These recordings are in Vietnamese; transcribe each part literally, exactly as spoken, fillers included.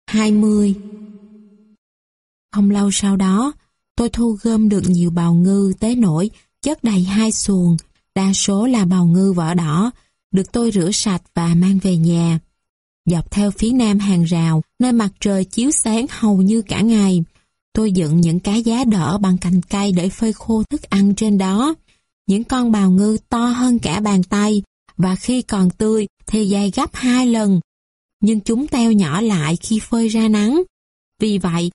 hai mươi. Không lâu sau đó, tôi thu gom được nhiều bào ngư tới nỗi chất đầy hai xuồng, đa số là bào ngư vỏ đỏ, được tôi rửa sạch và mang về nhà. Dọc theo phía nam hàng rào, nơi mặt trời chiếu sáng hầu như cả ngày, tôi dựng những cái giá đỡ bằng cành cây để phơi khô thức ăn trên đó. Những con bào ngư to hơn cả bàn tay, và khi còn tươi thì dày gấp hai lần, nhưng chúng teo nhỏ lại khi phơi ra nắng. Vì vậy,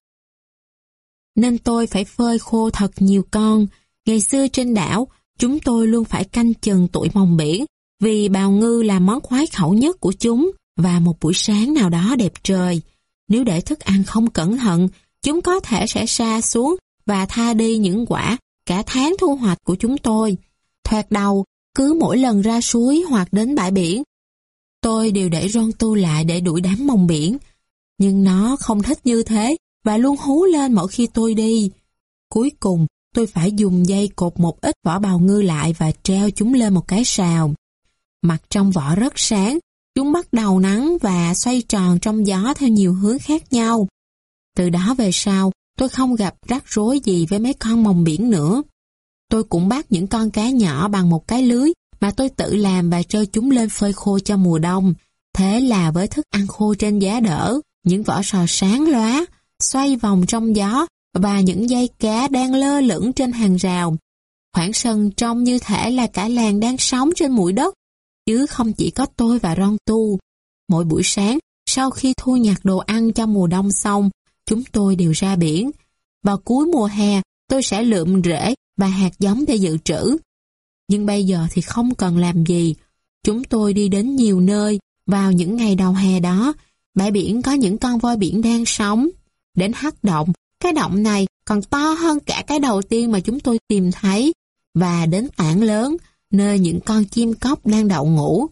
nên tôi phải phơi khô thật nhiều con. Ngày xưa trên đảo, chúng tôi luôn phải canh chừng tụi mòng biển, vì bào ngư là món khoái khẩu nhất của chúng. Và một buổi sáng nào đó đẹp trời, nếu để thức ăn không cẩn thận, chúng có thể sẽ sa xuống và tha đi những quả cả tháng thu hoạch của chúng tôi. Thoạt đầu, cứ mỗi lần ra suối hoặc đến bãi biển, tôi đều để Ron tu lại để đuổi đám mòng biển. Nhưng nó không thích như thế và luôn hú lên mỗi khi tôi đi. Cuối cùng, tôi phải dùng dây cột một ít vỏ bào ngư lại và treo chúng lên một cái sào. Mặt trong vỏ rất sáng, chúng bắt đầu nắng và xoay tròn trong gió theo nhiều hướng khác nhau. Từ đó về sau, tôi không gặp rắc rối gì với mấy con mòng biển nữa. Tôi cũng bắt những con cá nhỏ bằng một cái lưới mà tôi tự làm và treo chúng lên phơi khô cho mùa đông. Thế là với thức ăn khô trên giá đỡ, những vỏ sò sáng lóa, xoay vòng trong gió và những dây cá đang lơ lửng trên hàng rào. Khoảng sân trông như thể là cả làng đang sống trên mũi đất, chứ không chỉ có tôi và Ron tu. Mỗi buổi sáng, sau khi thu nhặt đồ ăn cho mùa đông xong, chúng tôi đều ra biển. Vào cuối mùa hè, tôi sẽ lượm rễ và hạt giống để dự trữ. Nhưng bây giờ thì không cần làm gì. Chúng tôi đi đến nhiều nơi. Vào những ngày đầu hè đó, bãi biển có những con voi biển đang sống. Đến Hắc Động, cái động này còn to hơn cả cái đầu tiên mà chúng tôi tìm thấy. Và đến Tảng Lớn, nơi những con chim cóc đang đậu ngủ.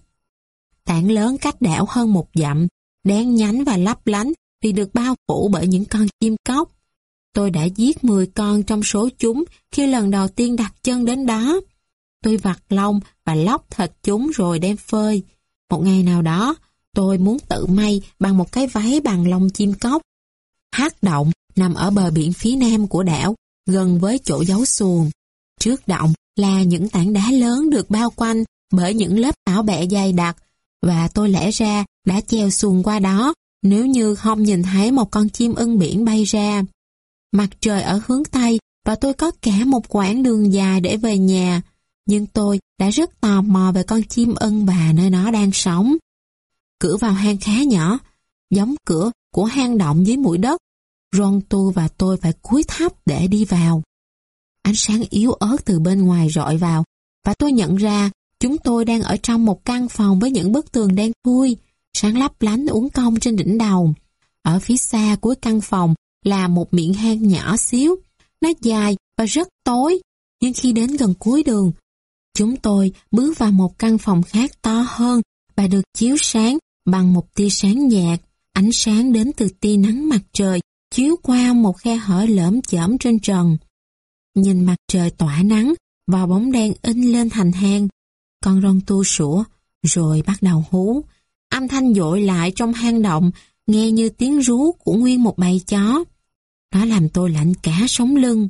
Tảng Lớn cách đảo hơn một dặm, đen nhánh và lấp lánh vì được bao phủ bởi những con chim cóc. Tôi đã giết mười con trong số chúng khi lần đầu tiên đặt chân đến đó. Tôi vặt lông và lóc thịt chúng rồi đem phơi. Một ngày nào đó, tôi muốn tự may bằng một cái váy bằng lông chim cóc. Hắc Động nằm ở bờ biển phía nam của đảo, gần với chỗ giấu xuồng. Trước động là những tảng đá lớn được bao quanh bởi những lớp tảo bẹ dày đặc, và tôi lẽ ra đã chèo xuồng qua đó nếu như không nhìn thấy một con chim ưng biển bay ra. Mặt trời ở hướng Tây và tôi có cả một quãng đường dài để về nhà, nhưng tôi đã rất tò mò về con chim ưng và nơi nó đang sống. Cửa vào hang khá nhỏ, giống cửa của hang động dưới mũi đất. Ron tu và tôi phải cúi thấp để đi vào. Ánh sáng yếu ớt từ bên ngoài rọi vào, và tôi nhận ra chúng tôi đang ở trong một căn phòng với những bức tường đen thui, sáng lấp lánh uốn cong trên đỉnh đầu. Ở phía xa cuối căn phòng là một miệng hang nhỏ xíu, nó dài và rất tối, nhưng khi đến gần cuối đường, chúng tôi bước vào một căn phòng khác to hơn và được chiếu sáng bằng một tia sáng nhạt. Ánh sáng đến từ tia nắng mặt trời chiếu qua một khe hở lởm chởm trên trần. Nhìn mặt trời tỏa nắng vào bóng đen in lên thành hang, con Ron tu sủa rồi bắt đầu hú. Âm thanh dội lại trong hang động, nghe như tiếng rú của nguyên một bầy chó. Nó làm tôi lạnh cả sống lưng.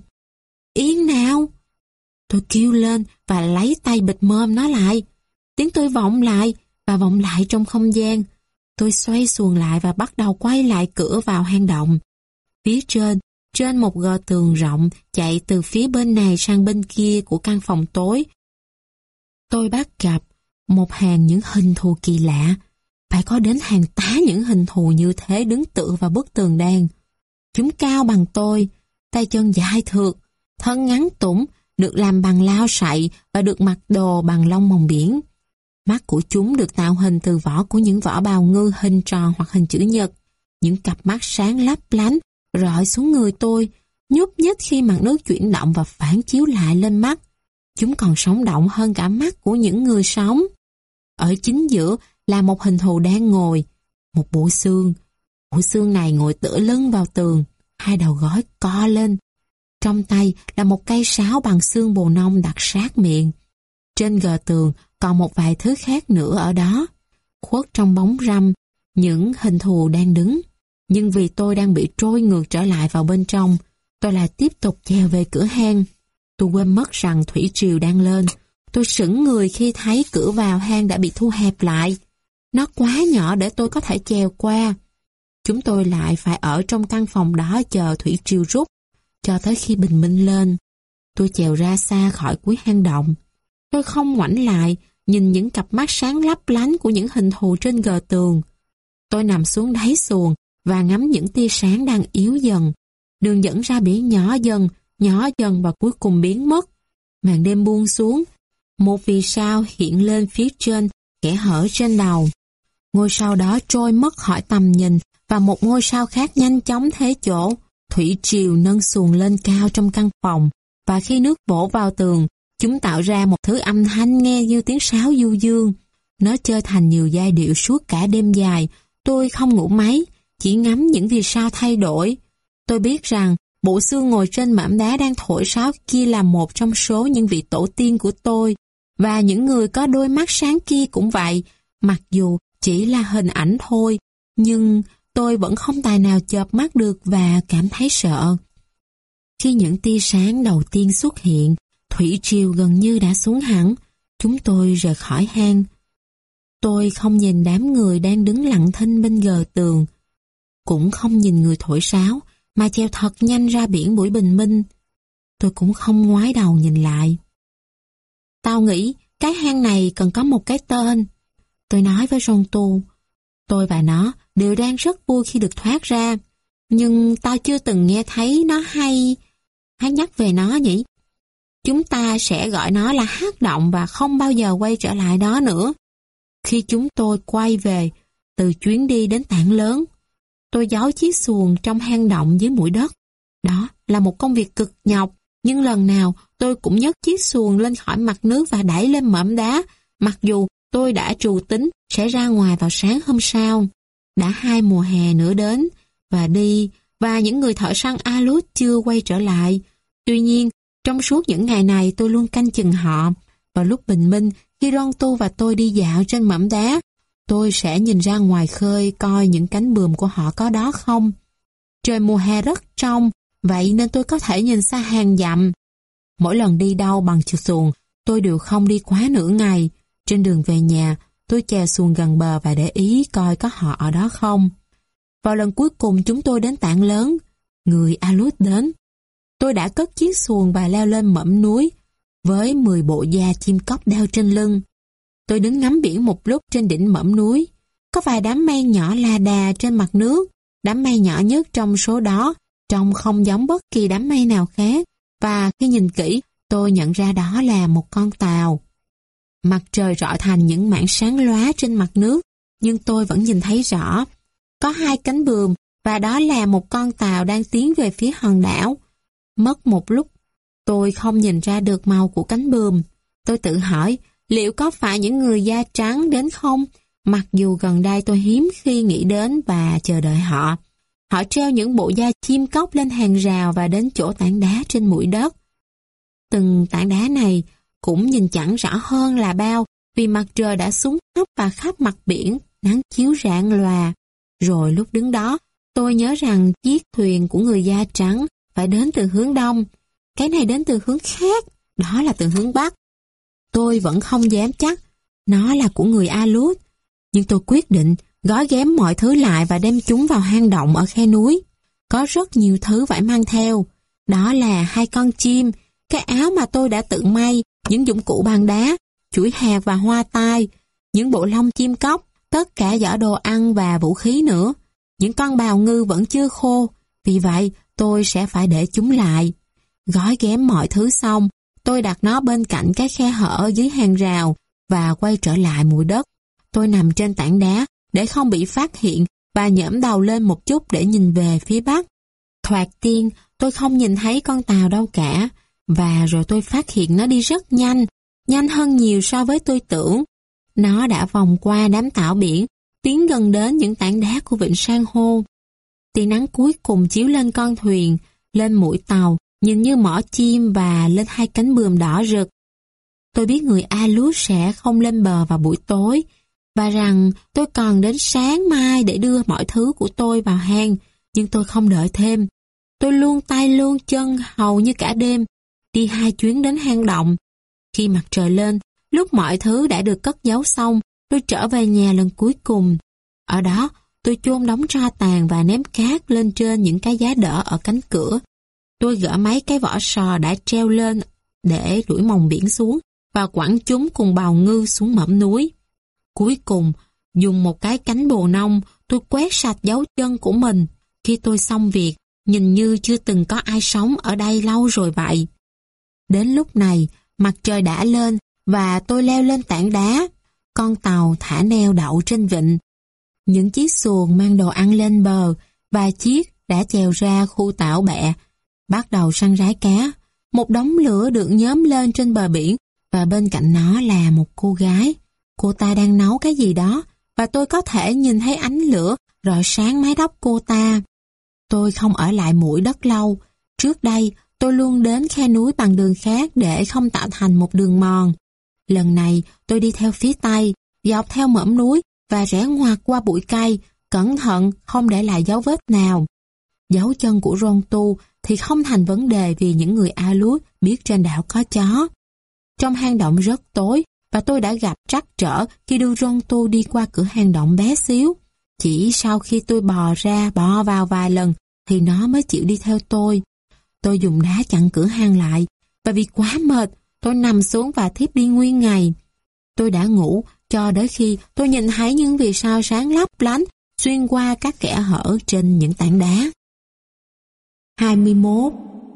Yên nào! Tôi kêu lên và lấy tay bịt mồm nó lại. Tiếng tôi vọng lại và vọng lại trong không gian. Tôi xoay xuồng lại và bắt đầu quay lại cửa vào hang động. Phía trên, trên một gờ tường rộng chạy từ phía bên này sang bên kia của căn phòng tối, tôi bắt gặp một hàng những hình thù kỳ lạ. Phải có đến hàng tá những hình thù như thế đứng tựa vào bức tường đen. Chúng cao bằng tôi, tay chân dài thượt, thân ngắn tủng, được làm bằng lao sậy và được mặc đồ bằng lông mòng biển. Mắt của chúng được tạo hình từ vỏ của những vỏ bào ngư hình tròn hoặc hình chữ nhật. Những cặp mắt sáng lấp lánh rọi xuống người tôi, nhúc nhích khi mặt nước chuyển động và phản chiếu lại lên mắt. Chúng còn sống động hơn cả mắt của những người sống. Ở chính giữa là một hình thù đang ngồi, một bộ xương. Bộ xương này ngồi tựa lưng vào tường, hai đầu gối co lên. Trong tay là một cây sáo bằng xương bồ nông đặt sát miệng. Trên gờ tường còn một vài thứ khác nữa ở đó. Khuất trong bóng râm, những hình thù đang đứng. Nhưng vì tôi đang bị trôi ngược trở lại vào bên trong, tôi lại tiếp tục chèo về cửa hang. Tôi quên mất rằng thủy triều đang lên. Tôi sững người khi thấy cửa vào hang đã bị thu hẹp lại. Nó quá nhỏ để tôi có thể chèo qua. Chúng tôi lại phải ở trong căn phòng đó chờ thủy triều rút, cho tới khi bình minh lên. Tôi chèo ra xa khỏi cuối hang động. Tôi không ngoảnh lại, nhìn những cặp mắt sáng lấp lánh của những hình thù trên gờ tường. Tôi nằm xuống đáy xuồng và ngắm những tia sáng đang yếu dần. Đường dẫn ra biển nhỏ dần, nhỏ dần và cuối cùng biến mất. Màn đêm buông xuống. Một vì sao hiện lên phía trên, kẽ hở trên đầu. Ngôi sao đó trôi mất khỏi tầm nhìn và một ngôi sao khác nhanh chóng thế chỗ. Thủy triều nâng xuồng lên cao trong căn phòng và khi nước vỗ vào tường, chúng tạo ra một thứ âm thanh nghe như tiếng sáo du dương. Nó chơi thành nhiều giai điệu suốt cả đêm dài. Tôi không ngủ mấy, chỉ ngắm những vì sao thay đổi. Tôi biết rằng bộ xương ngồi trên mỏm đá đang thổi sáo kia là một trong số những vị tổ tiên của tôi. Và những người có đôi mắt sáng kia cũng vậy, mặc dù chỉ là hình ảnh thôi, nhưng tôi vẫn không tài nào chợp mắt được và cảm thấy sợ. Khi những tia sáng đầu tiên xuất hiện, thủy triều gần như đã xuống hẳn. Chúng tôi rời khỏi hang. Tôi không nhìn đám người đang đứng lặng thinh bên gờ tường, cũng không nhìn người thổi sáo, mà chèo thật nhanh ra biển buổi bình minh. Tôi cũng không ngoái đầu nhìn lại. Tao nghĩ cái hang này cần có một cái tên. Tôi nói với Rôn Tu. Tôi và nó đều đang rất vui khi được thoát ra. Nhưng tao chưa từng nghe thấy nó hay... Hãy nhắc về nó nhỉ? Chúng ta sẽ gọi nó là hắc động và không bao giờ quay trở lại đó nữa. Khi chúng tôi quay về từ chuyến đi đến Tảng Lớn, tôi giấu chiếc xuồng trong hang động dưới bụi đất. Đó là một công việc cực nhọc, nhưng lần nào tôi cũng nhấc chiếc xuồng lên khỏi mặt nước và đẩy lên mỏm đá, mặc dù tôi đã trù tính sẽ ra ngoài vào sáng hôm sau. Đã hai mùa hè nữa đến và đi, và những người thợ săn Alout chưa quay trở lại. Tuy nhiên, trong suốt những ngày này tôi luôn canh chừng họ. Vào lúc bình minh, khi Ron Tu và tôi đi dạo trên mỏm đá, tôi sẽ nhìn ra ngoài khơi coi những cánh buồm của họ có đó không. Trời mùa hè rất trong, vậy nên tôi có thể nhìn xa hàng dặm. Mỗi lần đi đâu bằng chiếc xuồng, tôi đều không đi quá nửa ngày. Trên đường về nhà, tôi chèo xuồng gần bờ và để ý coi có họ ở đó không. Vào lần cuối cùng chúng tôi đến Tảng Lớn, người Alout đến. Tôi đã cất chiếc xuồng và leo lên mỏm núi với mười bộ da chim cóc đeo trên lưng. Tôi đứng ngắm biển một lúc trên đỉnh mỏm núi. Có vài đám mây nhỏ la đà trên mặt nước. Đám mây nhỏ nhất trong số đó trông không giống bất kỳ đám mây nào khác. Và khi nhìn kỹ, tôi nhận ra đó là một con tàu. Mặt trời rọi thành những mảng sáng lóa trên mặt nước, nhưng tôi vẫn nhìn thấy rõ. Có hai cánh buồm và đó là một con tàu đang tiến về phía hòn đảo. Mất một lúc, tôi không nhìn ra được màu của cánh buồm. Tôi tự hỏi, liệu có phải những người da trắng đến không? Mặc dù gần đây tôi hiếm khi nghĩ đến và chờ đợi họ. Họ treo những bộ da chim cóc lên hàng rào và đến chỗ tảng đá trên mũi đất. Từng tảng đá này cũng nhìn chẳng rõ hơn là bao vì mặt trời đã xuống thấp và khắp mặt biển, nắng chiếu rạng lòa. Rồi lúc đứng đó, tôi nhớ rằng chiếc thuyền của người da trắng phải đến từ hướng đông. Cái này đến từ hướng khác, đó là từ hướng bắc. Tôi vẫn không dám chắc nó là của người Alout, nhưng tôi quyết định gói ghém mọi thứ lại và đem chúng vào hang động ở khe núi. Có rất nhiều thứ phải mang theo. Đó là hai con chim, cái áo mà tôi đã tự may, những dụng cụ bằng đá, chuỗi hạt và hoa tai, những bộ lông chim cóc, tất cả giỏ đồ ăn và vũ khí nữa. Những con bào ngư vẫn chưa khô, vì vậy tôi sẽ phải để chúng lại. Gói ghém mọi thứ xong, tôi đặt nó bên cạnh cái khe hở dưới hàng rào và quay trở lại mũi đất. Tôi nằm trên tảng đá để không bị phát hiện và nhỡm đầu lên một chút để nhìn về phía bắc. Thoạt tiên, tôi không nhìn thấy con tàu đâu cả, và rồi tôi phát hiện nó đi rất nhanh, nhanh hơn nhiều so với tôi tưởng. Nó đã vòng qua đám tảo biển, tiến gần đến những tảng đá của vịnh san hô. Tia nắng cuối cùng chiếu lên con thuyền, lên mũi tàu, nhìn như mỏ chim và lên hai cánh buồm đỏ rực. Tôi biết người Alout sẽ không lên bờ vào buổi tối, và rằng tôi còn đến sáng mai để đưa mọi thứ của tôi vào hang, nhưng tôi không đợi thêm. Tôi luôn tay luôn chân hầu như cả đêm, đi hai chuyến đến hang động. Khi mặt trời lên, lúc mọi thứ đã được cất giấu xong, tôi trở về nhà lần cuối cùng. Ở đó, tôi chôn đống tro tàn và ném cát lên trên những cái giá đỡ ở cánh cửa. Tôi gỡ mấy cái vỏ sò đã treo lên để đuổi mòng biển xuống và quẳng chúng cùng bào ngư xuống mỏm núi. Cuối cùng, dùng một cái cánh bồ nông, tôi quét sạch dấu chân của mình. Khi tôi xong việc, nhìn như chưa từng có ai sống ở đây lâu rồi vậy. Đến lúc này, mặt trời đã lên và tôi leo lên tảng đá. Con tàu thả neo đậu trên vịnh. Những chiếc xuồng mang đồ ăn lên bờ và chiếc đã chèo ra khu tảo bẹ, bắt đầu săn rái cá. Một đống lửa được nhóm lên trên bờ biển và bên cạnh nó là một cô gái. Cô ta đang nấu cái gì đó và tôi có thể nhìn thấy ánh lửa rọi sáng mái tóc cô ta. Tôi không ở lại Mũi Đất lâu. Trước đây, tôi luôn đến khe núi bằng đường khác để không tạo thành một đường mòn. Lần này, tôi đi theo phía Tây, dọc theo mỏm núi và rẽ ngoặt qua bụi cây, cẩn thận không để lại dấu vết nào. Dấu chân của Rontu thì không thành vấn đề vì những người Aleut biết trên đảo có chó. Trong hang động rất tối và tôi đã gặp trắc trở khi đưa Rontu đi qua cửa hang động bé xíu. Chỉ sau khi tôi bò ra bò vào vài lần thì nó mới chịu đi theo tôi. Tôi dùng đá chặn cửa hang lại và vì quá mệt, tôi nằm xuống và thiếp đi nguyên ngày. Tôi đã ngủ cho đến khi tôi nhìn thấy những vì sao sáng lấp lánh xuyên qua các kẽ hở trên những tảng đá. hai mươi mốt.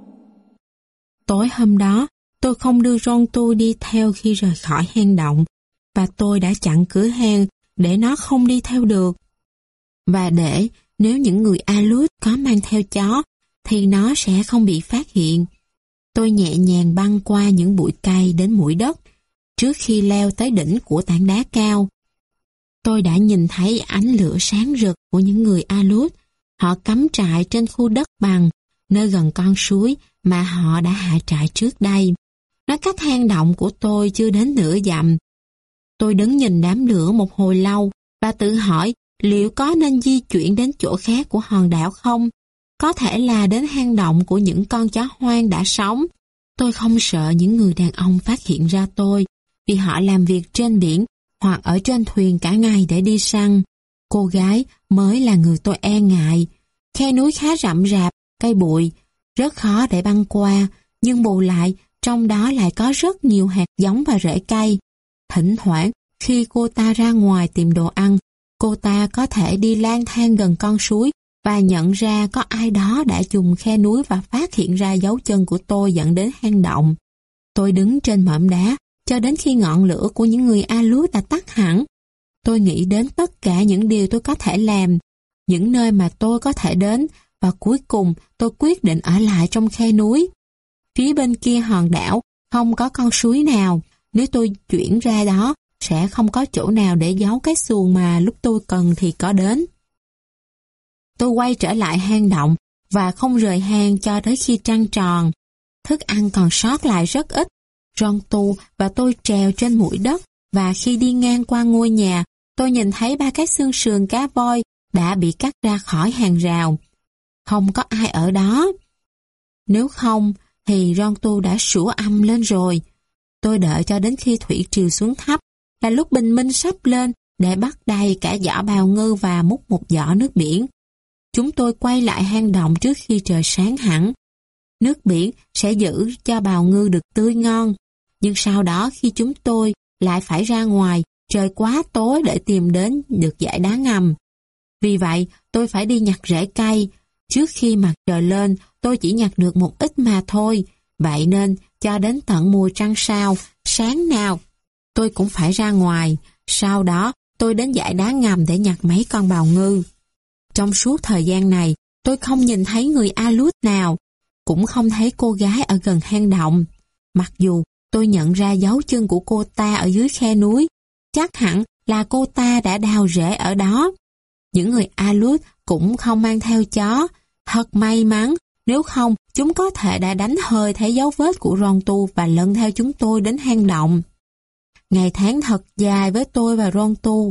Tối hôm đó, tôi không đưa Rontu đi theo khi rời khỏi hang động và tôi đã chặn cửa hang để nó không đi theo được. Và để nếu những người Aleut có mang theo chó thì nó sẽ không bị phát hiện. Tôi nhẹ nhàng băng qua những bụi cây đến Mũi Đất trước khi leo tới đỉnh của tảng đá cao. Tôi đã nhìn thấy ánh lửa sáng rực của những người Aleut. Họ cắm trại trên khu đất bằng, nơi gần con suối mà họ đã hạ trại trước đây. Nó cách hang động của tôi chưa đến nửa dặm. Tôi đứng nhìn đám lửa một hồi lâu và tự hỏi liệu có nên di chuyển đến chỗ khác của hòn đảo không? Có thể là đến hang động của những con chó hoang đã sống. Tôi không sợ những người đàn ông phát hiện ra tôi vì họ làm việc trên biển hoặc ở trên thuyền cả ngày để đi săn. Cô gái mới là người tôi e ngại. Khe núi khá rậm rạp, cây bụi, rất khó để băng qua, nhưng bù lại trong đó lại có rất nhiều hạt giống và rễ cây. Thỉnh thoảng, khi cô ta ra ngoài tìm đồ ăn, cô ta có thể đi lang thang gần con suối và nhận ra có ai đó đã dùng khe núi và phát hiện ra dấu chân của tôi dẫn đến hang động. Tôi đứng trên mỏm đá cho đến khi ngọn lửa của những người Aleut đã tắt hẳn. Tôi nghĩ đến tất cả những điều tôi có thể làm, những nơi mà tôi có thể đến, và cuối cùng tôi quyết định ở lại trong khe núi. Phía bên kia hòn đảo không có con suối nào. Nếu tôi chuyển ra đó, sẽ không có chỗ nào để giấu cái xuồng mà lúc tôi cần thì có đến. Tôi quay trở lại hang động và không rời hang cho tới khi trăng tròn. Thức ăn còn sót lại rất ít. Rontu và tôi trèo trên Mũi Đất và khi đi ngang qua ngôi nhà, tôi nhìn thấy ba cái xương sườn cá voi đã bị cắt ra khỏi hàng rào. Không có ai ở đó. Nếu không, thì Rontu đã sủa âm lên rồi. Tôi đợi cho đến khi thủy triều xuống thấp, là lúc bình minh sắp lên để bắt đầy cả giỏ bào ngư và múc một giỏ nước biển. Chúng tôi quay lại hang động trước khi trời sáng hẳn. Nước biển sẽ giữ cho bào ngư được tươi ngon. Nhưng sau đó khi chúng tôi lại phải ra ngoài, trời quá tối để tìm đến được dải đá ngầm. Vì vậy, tôi phải đi nhặt rễ cây. Trước khi mặt trời lên, tôi chỉ nhặt được một ít mà thôi. Vậy nên, cho đến tận mùa trăng sao, sáng nào, tôi cũng phải ra ngoài. Sau đó, tôi đến dải đá ngầm để nhặt mấy con bào ngư. Trong suốt thời gian này, tôi không nhìn thấy người Aleut nào, cũng không thấy cô gái ở gần hang động. Mặc dù tôi nhận ra dấu chân của cô ta ở dưới khe núi, chắc hẳn là cô ta đã đào rễ ở đó. Những người Aleut cũng không mang theo chó. Thật may mắn, nếu không chúng có thể đã đánh hơi thấy dấu vết của Rontu và lần theo chúng tôi đến hang động. Ngày tháng thật dài với tôi và Rontu.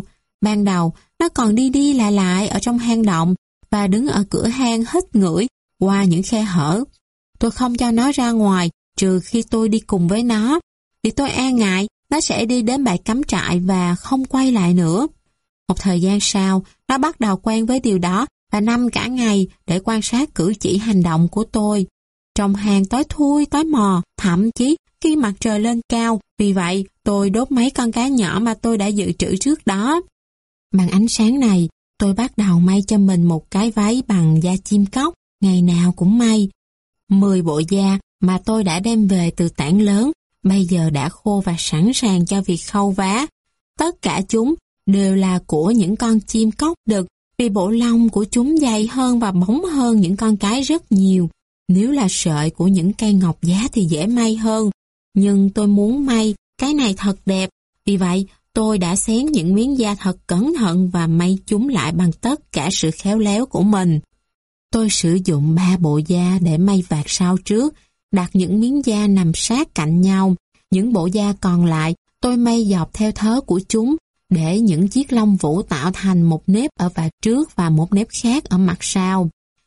Ban đầu, nó còn đi đi lại lại ở trong hang động và đứng ở cửa hang hít ngửi qua những khe hở. Tôi không cho nó ra ngoài trừ khi tôi đi cùng với nó, vì tôi e ngại nó sẽ đi đến bãi cắm trại và không quay lại nữa. Một thời gian sau, nó bắt đầu quen với điều đó và nằm cả ngày để quan sát cử chỉ hành động của tôi. Trong hang tối thui, tối mò, thậm chí khi mặt trời lên cao, vì vậy tôi đốt mấy con cá nhỏ mà tôi đã dự trữ trước đó. Bằng ánh sáng này, tôi bắt đầu may cho mình một cái váy bằng da chim cóc, ngày nào cũng may. Mười bộ da mà tôi đã đem về từ tảng lớn, bây giờ đã khô và sẵn sàng cho việc khâu vá. Tất cả chúng đều là của những con chim cóc đực, vì bộ lông của chúng dày hơn và bóng hơn những con cái rất nhiều. Nếu là sợi của những cây ngọc giá thì dễ may hơn, nhưng tôi muốn may cái này thật đẹp, vì vậy tôi đã xén những miếng da thật cẩn thận và may chúng lại bằng tất cả sự khéo léo của mình. Tôi sử dụng ba bộ da để may vạt sau trước, đặt những miếng da nằm sát cạnh nhau. Những bộ da còn lại tôi may dọc theo thớ của chúng, để những chiếc lông vũ tạo thành một nếp ở vạt trước và một nếp khác ở mặt sau.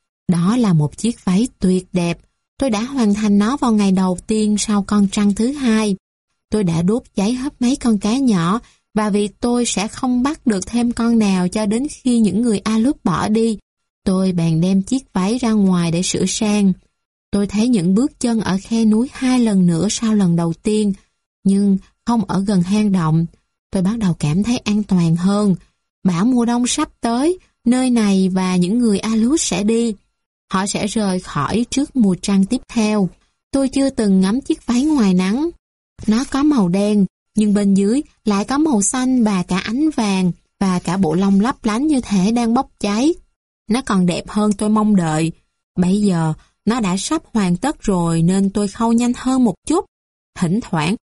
Đó là một chiếc váy tuyệt đẹp. Tôi đã hoàn thành nó vào ngày đầu tiên sau con trăng thứ hai. Tôi đã đốt cháy hết mấy con cá nhỏ, và vì tôi sẽ không bắt được thêm con nào cho đến khi những người Aleut bỏ đi, tôi bèn đem chiếc váy ra ngoài để sửa sang. Tôi thấy những bước chân ở khe núi hai lần nữa sau lần đầu tiên, nhưng không ở gần hang động. Tôi bắt đầu cảm thấy an toàn hơn. Bão mùa đông sắp tới, nơi này và những người Aleut sẽ đi. Họ sẽ rời khỏi trước mùa trăng tiếp theo. Tôi chưa từng ngắm chiếc váy ngoài nắng. Nó có màu đen, nhưng bên dưới lại có màu xanh và cả ánh vàng, và cả bộ lông lấp lánh như thể đang bốc cháy. Nó còn đẹp hơn tôi mong đợi. Bây giờ, nó đã sắp hoàn tất rồi nên tôi khâu nhanh hơn một chút. Thỉnh thoảng,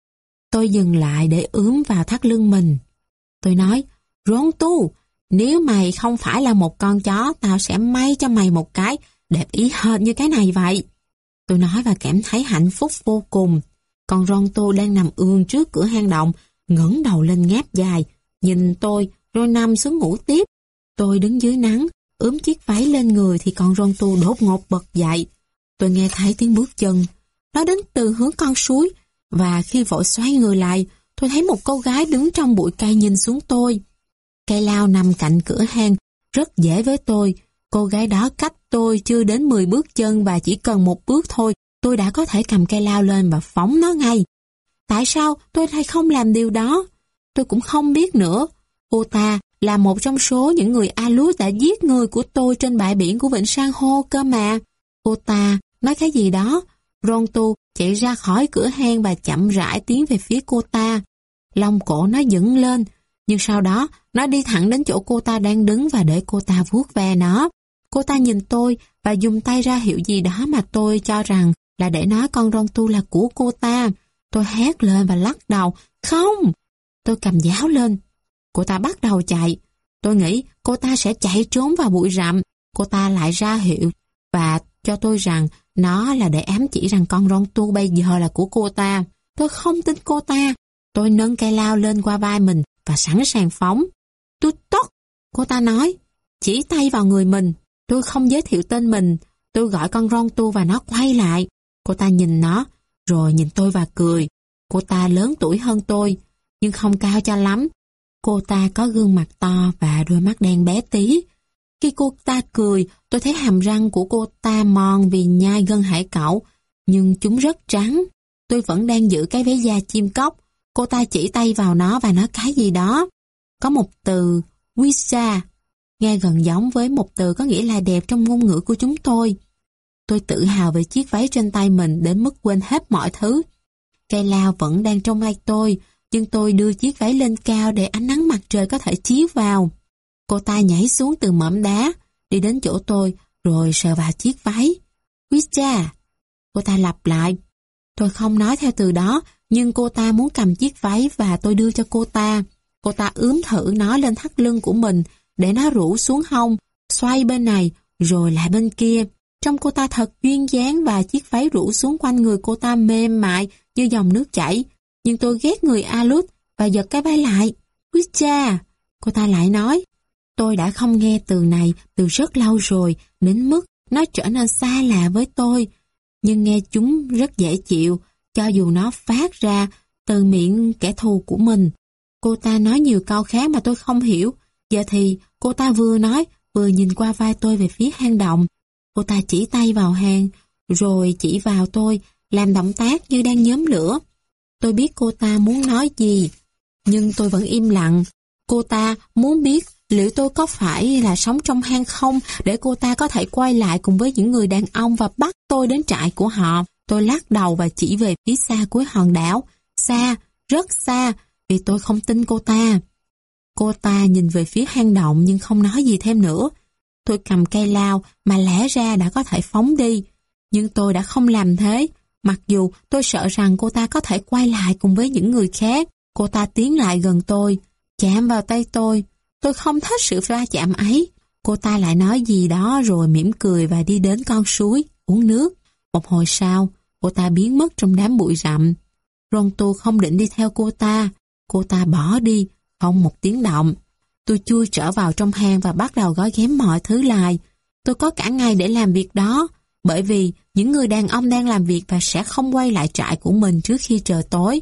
tôi dừng lại để ướm vào thắt lưng mình. Tôi nói, Rontu, nếu mày không phải là một con chó, tao sẽ may cho mày một cái đẹp ý hệt như cái này vậy. Tôi nói và cảm thấy hạnh phúc vô cùng. Con Rontu đang nằm ườn trước cửa hang động, ngẩng đầu lên ngáp dài, nhìn tôi rồi nằm xuống ngủ tiếp. Tôi đứng dưới nắng, ướm chiếc váy lên người thì con Rontu đột ngột bật dậy. Tôi nghe thấy tiếng bước chân. Nó đến từ hướng con suối, và khi vội xoay người lại, tôi thấy một cô gái đứng trong bụi cây nhìn xuống tôi. Cây lao nằm cạnh cửa hang, rất dễ với tôi. Cô gái đó cách tôi chưa đến mười bước chân và chỉ cần một bước thôi, tôi đã có thể cầm cây lao lên và phóng nó ngay. Tại sao tôi lại không làm điều đó? Tôi cũng không biết nữa. Cô ta là một trong số những người Aleut đã giết người của tôi trên bãi biển của Vịnh San hô cơ mà. Cô ta nói cái gì đó. Rontu chạy ra khỏi cửa hang và chậm rãi tiến về phía cô ta. Lông cổ nó dựng lên, nhưng sau đó nó đi thẳng đến chỗ cô ta đang đứng và để cô ta vuốt ve nó. Cô ta nhìn tôi và dùng tay ra hiệu gì đó mà tôi cho rằng là để nói con Rontu là của cô ta. Tôi hét lên và lắc đầu. Không! Tôi cầm giáo lên. Cô ta bắt đầu chạy. Tôi nghĩ cô ta sẽ chạy trốn vào bụi rậm. Cô ta lại ra hiệu và cho tôi rằng nó là để ám chỉ rằng con Rontu bây giờ là của cô ta. Tôi không tin cô ta. Tôi nâng cây lao lên qua vai mình và sẵn sàng phóng. Tôi tốt, cô ta nói, chỉ tay vào người mình. Tôi không giới thiệu tên mình. Tôi gọi con Rontu và nó quay lại. Cô ta nhìn nó, rồi nhìn tôi và cười. Cô ta lớn tuổi hơn tôi, nhưng không cao cho lắm. Cô ta có gương mặt to và đôi mắt đen bé tí. Khi cô ta cười, tôi thấy hàm răng của cô ta mòn vì nhai gân hải cẩu, nhưng chúng rất trắng. Tôi vẫn đang giữ cái váy da chim cóc. Cô ta chỉ tay vào nó và nói cái gì đó. Có một từ, Wisa, nghe gần giống với một từ có nghĩa là đẹp trong ngôn ngữ của chúng tôi. Tôi tự hào về chiếc váy trên tay mình đến mức quên hết mọi thứ. Cây lao vẫn đang trong tay tôi, nhưng tôi đưa chiếc váy lên cao để ánh nắng mặt trời có thể chiếu vào. Cô ta nhảy xuống từ mỏm đá, đi đến chỗ tôi, rồi sờ vào chiếc váy. Wisa, cô ta lặp lại. Tôi không nói theo từ đó, nhưng cô ta muốn cầm chiếc váy và tôi đưa cho cô ta. Cô ta ướm thử nó lên thắt lưng của mình để nó rũ xuống hông, xoay bên này rồi lại bên kia. Trông cô ta thật duyên dáng và chiếc váy rũ xuống quanh người cô ta mềm mại như dòng nước chảy. Nhưng tôi ghét người Aleut và giật cái váy lại. Wisa, Cô ta lại nói, tôi đã không nghe từ này từ rất lâu rồi, đến mức nó trở nên xa lạ với tôi. Nhưng nghe chúng rất dễ chịu, cho dù nó phát ra từ miệng kẻ thù của mình. Cô ta nói nhiều câu khác mà tôi không hiểu. Giờ thì cô ta vừa nói, vừa nhìn qua vai tôi về phía hang động. Cô ta chỉ tay vào hang, rồi chỉ vào tôi, làm động tác như đang nhóm lửa. Tôi biết cô ta muốn nói gì, nhưng tôi vẫn im lặng. Cô ta muốn biết liệu tôi có phải là sống trong hang không, để cô ta có thể quay lại cùng với những người đàn ông và bắt tôi đến trại của họ. Tôi lắc đầu và chỉ về phía xa cuối hòn đảo. Xa, rất xa, vì tôi không tin cô ta. Cô ta nhìn về phía hang động nhưng không nói gì thêm nữa. Tôi cầm cây lao mà lẽ ra đã có thể phóng đi, nhưng tôi đã không làm thế, mặc dù tôi sợ rằng cô ta có thể quay lại cùng với những người khác. Cô ta tiến lại gần tôi, chạm vào tay tôi. Tôi không thích sự va chạm ấy. Cô ta lại nói gì đó rồi mỉm cười và đi đến con suối, uống nước. Một hồi sau, cô ta biến mất trong đám bụi rậm. Rontu không định đi theo cô ta. Cô ta bỏ đi, không một tiếng động. Tôi chui trở vào trong hang và bắt đầu gói ghém mọi thứ lại. Tôi có cả ngày để làm việc đó, bởi vì những người đàn ông đang làm việc và sẽ không quay lại trại của mình trước khi trời tối.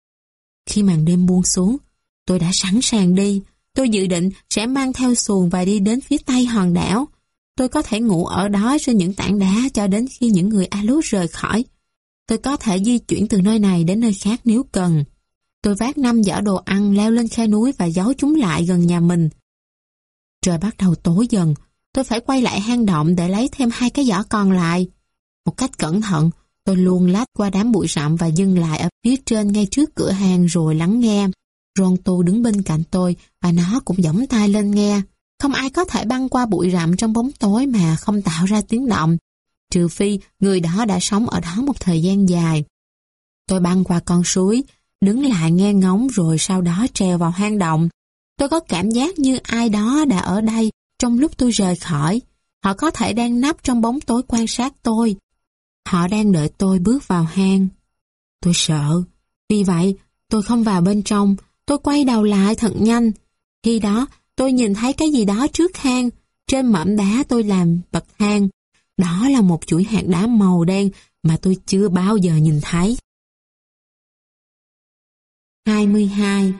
Khi màn đêm buông xuống, tôi đã sẵn sàng đi. Tôi dự định sẽ mang theo xuồng và đi đến phía tây hòn đảo. Tôi có thể ngủ ở đó trên những tảng đá cho đến khi những người Aleut rời khỏi. Tôi có thể di chuyển từ nơi này đến nơi khác nếu cần. Tôi vác năm giỏ đồ ăn leo lên khe núi và giấu chúng lại gần nhà mình. Trời bắt đầu tối dần. Tôi phải quay lại hang động để lấy thêm hai cái giỏ còn lại. Một cách cẩn thận, tôi luồn lách qua đám bụi rậm và dừng lại ở phía trên ngay trước cửa hang rồi lắng nghe. Rontu đứng bên cạnh tôi và nó cũng giỏng tai lên nghe. Không ai có thể băng qua bụi rậm trong bóng tối mà không tạo ra tiếng động, trừ phi người đó đã sống ở đó một thời gian dài. Tôi băng qua con suối, đứng lại nghe ngóng rồi sau đó trèo vào hang động. Tôi có cảm giác như ai đó đã ở đây trong lúc tôi rời khỏi. Họ có thể đang nấp trong bóng tối quan sát tôi. Họ đang đợi tôi bước vào hang. Tôi sợ. Vì vậy, tôi không vào bên trong. Tôi quay đầu lại thật nhanh. Khi đó, tôi nhìn thấy cái gì đó trước hang. Trên mỏm đá tôi làm bậc thang. Đó là một chuỗi hạt đá màu đen mà tôi chưa bao giờ nhìn thấy. hai mươi hai.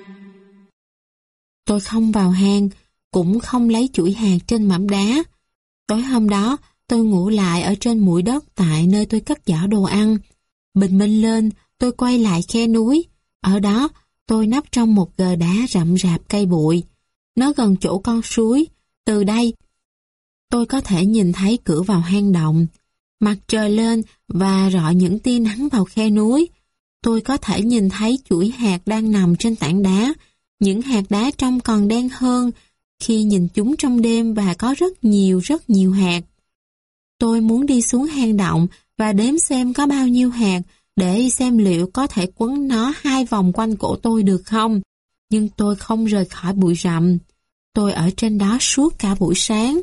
Tôi không vào hang, cũng không lấy chuỗi hạt trên mỏm đá. Tối hôm đó, tôi ngủ lại ở trên mũi đất tại nơi tôi cất giỏ đồ ăn. Bình minh lên, tôi quay lại khe núi. Ở đó, tôi nấp trong một gờ đá rậm rạp cây bụi. Nó gần chỗ con suối. Từ đây, tôi có thể nhìn thấy cửa vào hang động. Mặt trời lên và rọi những tia nắng vào khe núi. Tôi có thể nhìn thấy chuỗi hạt đang nằm trên tảng đá. Những hạt đá trông còn đen hơn khi nhìn chúng trong đêm và có rất nhiều rất nhiều hạt. Tôi muốn đi xuống hang động và đếm xem có bao nhiêu hạt để xem liệu có thể quấn nó hai vòng quanh cổ tôi được không. Nhưng tôi không rời khỏi bụi rậm. Tôi ở trên đó suốt cả buổi sáng.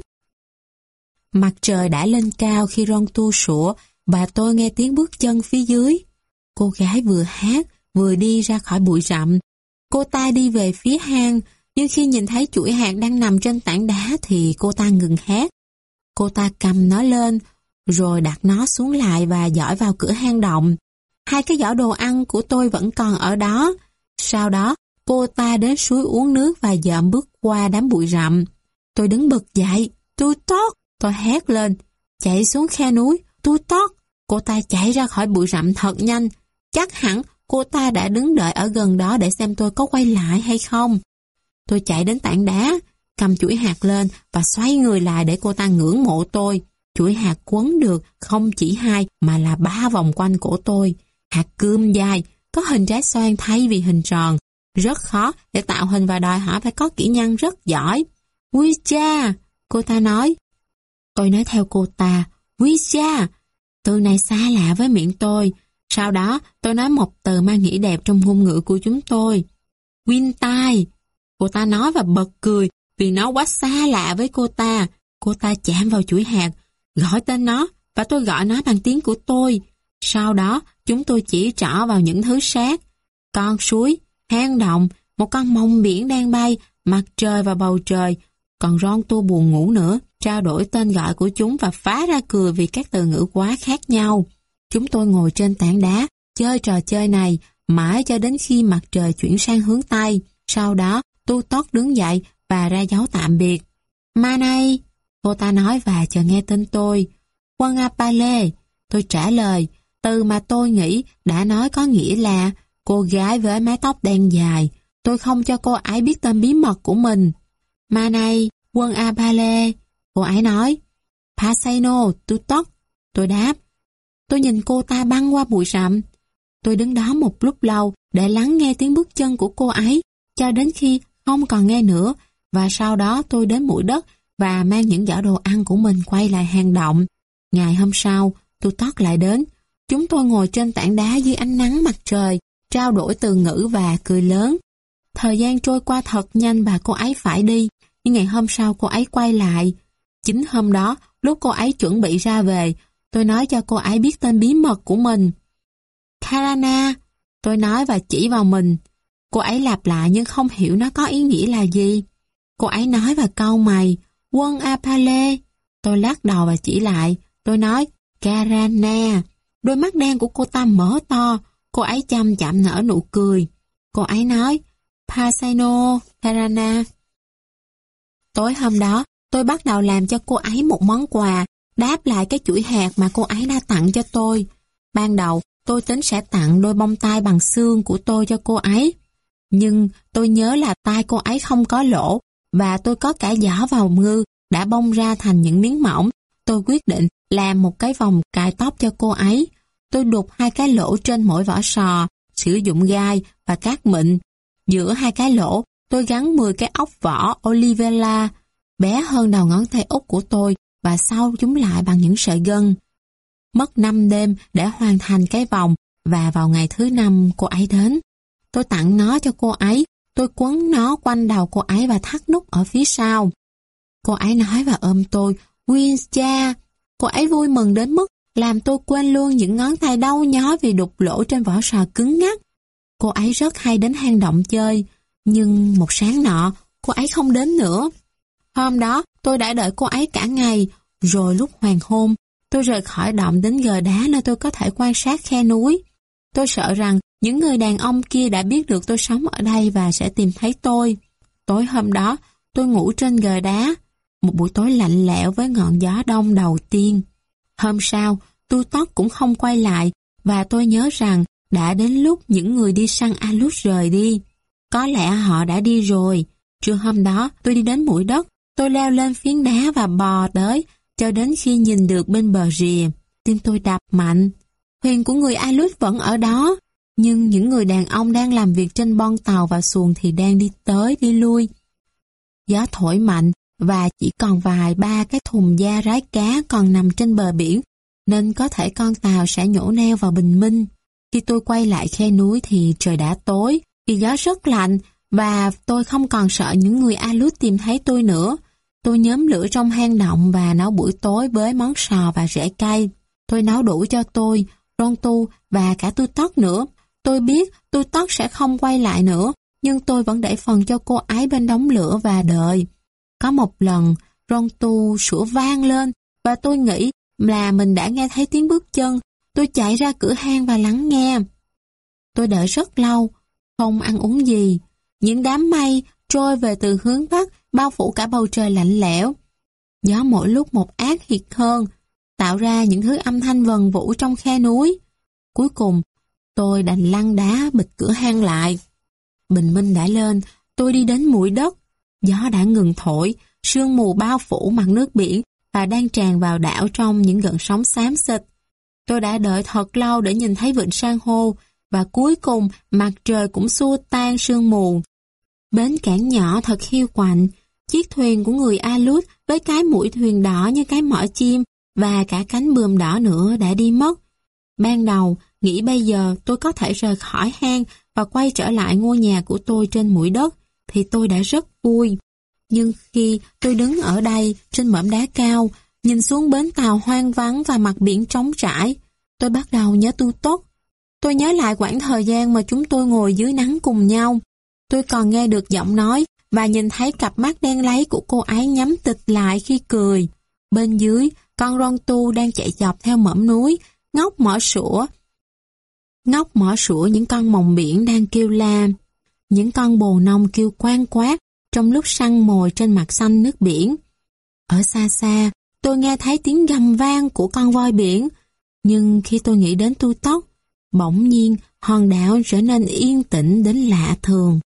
Mặt trời đã lên cao khi Rontu sủa và tôi nghe tiếng bước chân phía dưới. Cô gái vừa hát vừa đi ra khỏi bụi rậm. Cô ta đi về phía hang, nhưng khi nhìn thấy chuỗi hạt đang nằm trên tảng đá thì cô ta ngừng hát. Cô ta cầm nó lên, rồi đặt nó xuống lại và dõi vào cửa hang động. Hai cái giỏ đồ ăn của tôi vẫn còn ở đó. Sau đó, cô ta đến suối uống nước và dợm bước qua đám bụi rậm. Tôi đứng bật dậy, tôi tót, tôi hét lên, chạy xuống khe núi, tôi tót. Cô ta chạy ra khỏi bụi rậm thật nhanh. Chắc hẳn cô ta đã đứng đợi ở gần đó để xem tôi có quay lại hay không. Tôi chạy đến tảng đá, cầm chuỗi hạt lên và xoay người lại để cô ta ngưỡng mộ tôi. Chuỗi hạt quấn được không chỉ hai mà là ba vòng quanh cổ tôi. Hạt cơm dài, có hình trái xoan thay vì hình tròn. Rất khó để tạo hình và đòi hỏi phải có kỹ năng rất giỏi. Ui cha, cô ta nói. Tôi nói theo cô ta, ui cha. Từ này xa lạ với miệng tôi. Sau đó tôi nói một từ mang nghĩa đẹp trong ngôn ngữ của chúng tôi. Wintai. Cô ta nói và bật cười vì nó quá xa lạ với cô ta. Cô ta chạm vào chuỗi hạt, gọi tên nó và tôi gọi nó bằng tiếng của tôi. Sau đó chúng tôi chỉ trỏ vào những thứ sát. Con suối, hang động, một con mòng biển đang bay mặt trời và bầu trời, còn Ron tu buồn ngủ nữa, trao đổi tên gọi của chúng và phá ra cười vì các từ ngữ quá khác nhau. Chúng tôi ngồi trên tảng đá, chơi trò chơi này, mãi cho đến khi mặt trời chuyển sang hướng Tây. Sau đó, Tu Tốt đứng dậy và ra dấu tạm biệt. Manay, cô ta nói và chờ nghe tên tôi. Quân Apale, tôi trả lời, từ mà tôi nghĩ đã nói có nghĩa là cô gái với mái tóc đen dài. Tôi không cho cô ấy biết tên bí mật của mình. Manay, Quân Apale, cô ấy nói. Pasaino, Tu Tốt, tôi đáp. Tôi nhìn cô ta băng qua bụi rậm. Tôi đứng đó một lúc lâu để lắng nghe tiếng bước chân của cô ấy, cho đến khi không còn nghe nữa, và sau đó tôi đến bụi đất và mang những giỏ đồ ăn của mình quay lại hang động. Ngày hôm sau, Tu Tốt lại đến. Chúng tôi ngồi trên tảng đá dưới ánh nắng mặt trời, trao đổi từ ngữ và cười lớn. Thời gian trôi qua thật nhanh và cô ấy phải đi, nhưng ngày hôm sau cô ấy quay lại. Chính hôm đó, lúc cô ấy chuẩn bị ra về, tôi nói cho cô ấy biết tên bí mật của mình. Karana, tôi nói và chỉ vào mình. Cô ấy lặp lại nhưng không hiểu nó có ý nghĩa là gì. Cô ấy nói và cau mày. Quân Apale. Tôi lắc đầu và chỉ lại. Tôi nói, Karana. Đôi mắt đen của cô ta mở to. Cô ấy chăm chậm nở nụ cười. Cô ấy nói, Pasaino, Karana. Tối hôm đó, tôi bắt đầu làm cho cô ấy một món quà, đáp lại cái chuỗi hạt mà cô ấy đã tặng cho tôi. Ban đầu, tôi tính sẽ tặng đôi bông tai bằng xương của tôi cho cô ấy. Nhưng tôi nhớ là tai cô ấy không có lỗ, và tôi có cả giỏ vào ngư đã bong ra thành những miếng mỏng. Tôi quyết định làm một cái vòng cài tóc cho cô ấy. Tôi đục hai cái lỗ trên mỗi vỏ sò, sử dụng gai và cát mịn. Giữa hai cái lỗ, tôi gắn mười cái ốc vỏ Olivella, bé hơn đầu ngón tay út của tôi, và sau chúng lại bằng những sợi gân. Mất năm đêm để hoàn thành cái vòng, và vào ngày thứ năm cô ấy đến. Tôi tặng nó cho cô ấy, tôi quấn nó quanh đầu cô ấy và thắt nút ở phía sau. Cô ấy nói và ôm tôi, Winscha. Cô ấy vui mừng đến mức làm tôi quên luôn những ngón tay đau nhói vì đục lỗ trên vỏ sò cứng ngắc. Cô ấy rất hay đến hang động chơi, nhưng một sáng nọ, cô ấy không đến nữa. Hôm đó, tôi đã đợi cô ấy cả ngày, rồi lúc hoàng hôn, tôi rời khỏi động đến gờ đá nơi tôi có thể quan sát khe núi. Tôi sợ rằng những người đàn ông kia đã biết được tôi sống ở đây và sẽ tìm thấy tôi. Tối hôm đó, tôi ngủ trên gờ đá, một buổi tối lạnh lẽo với ngọn gió đông đầu tiên. Hôm sau, Tu Tốt cũng không quay lại, và tôi nhớ rằng đã đến lúc những người đi săn Alus rời đi. Có lẽ họ đã đi rồi. Trưa hôm đó, tôi đi đến bụi đất, tôi leo lên phiến đá và bò tới, cho đến khi nhìn được bên bờ rìa. Tim tôi đập mạnh. Thuyền của người Alus vẫn ở đó, nhưng những người đàn ông đang làm việc trên bon tàu và xuồng thì đang đi tới đi lui. Gió thổi mạnh và chỉ còn vài ba cái thùng da rái cá còn nằm trên bờ biển, nên có thể con tàu sẽ nhổ neo vào bình minh. Khi tôi quay lại khe núi thì trời đã tối, vì gió rất lạnh và tôi không còn sợ những người Alus tìm thấy tôi nữa. Tôi nhóm lửa trong hang động và nấu buổi tối với món sò và rễ cây. Tôi nấu đủ cho tôi, Ron Tu và cả Tu Tốt nữa. Tôi biết Tu Tốt sẽ không quay lại nữa, nhưng tôi vẫn để phần cho cô ấy bên đống lửa và đợi. Có một lần, Ron Tu sủa vang lên và tôi nghĩ là mình đã nghe thấy tiếng bước chân. Tôi chạy ra cửa hang và lắng nghe. Tôi đợi rất lâu, không ăn uống gì. Những đám mây trôi về từ hướng bắc, bao phủ cả bầu trời lạnh lẽo. Gió mỗi lúc một ác liệt hơn, tạo ra những thứ âm thanh vần vũ trong khe núi. Cuối cùng, tôi đành lăn đá bịt cửa hang lại. Bình minh đã lên, tôi đi đến mũi đất. Gió đã ngừng thổi, sương mù bao phủ mặt nước biển và đang tràn vào đảo trong những gợn sóng xám xịt. Tôi đã đợi thật lâu để nhìn thấy vịnh san hô, và cuối cùng mặt trời cũng xua tan sương mù. Bến cảng nhỏ thật hiu quạnh, chiếc thuyền của người Alus với cái mũi thuyền đỏ như cái mỏ chim và cả cánh buồm đỏ nữa đã đi mất. Ban đầu, nghĩ bây giờ tôi có thể rời khỏi hang và quay trở lại ngôi nhà của tôi trên mũi đất, thì tôi đã rất vui. Nhưng khi tôi đứng ở đây trên mỏm đá cao, nhìn xuống bến tàu hoang vắng và mặt biển trống trải, tôi bắt đầu nhớ Tu Tốt. Tôi nhớ lại quãng thời gian mà chúng tôi ngồi dưới nắng cùng nhau. Tôi còn nghe được giọng nói và nhìn thấy cặp mắt đen láy của cô ấy nhắm tịt lại khi cười. Bên dưới, con ron tu đang chạy dọc theo mỏm núi, ngóc mỏ sủa. Ngóc mỏ sủa những con mòng biển đang kêu la. Những con bồ nông kêu quang quát trong lúc săn mồi trên mặt xanh nước biển. Ở xa xa, tôi nghe thấy tiếng gầm vang của con voi biển. Nhưng khi tôi nghĩ đến Tu Tóc, bỗng nhiên hòn đảo trở nên yên tĩnh đến lạ thường.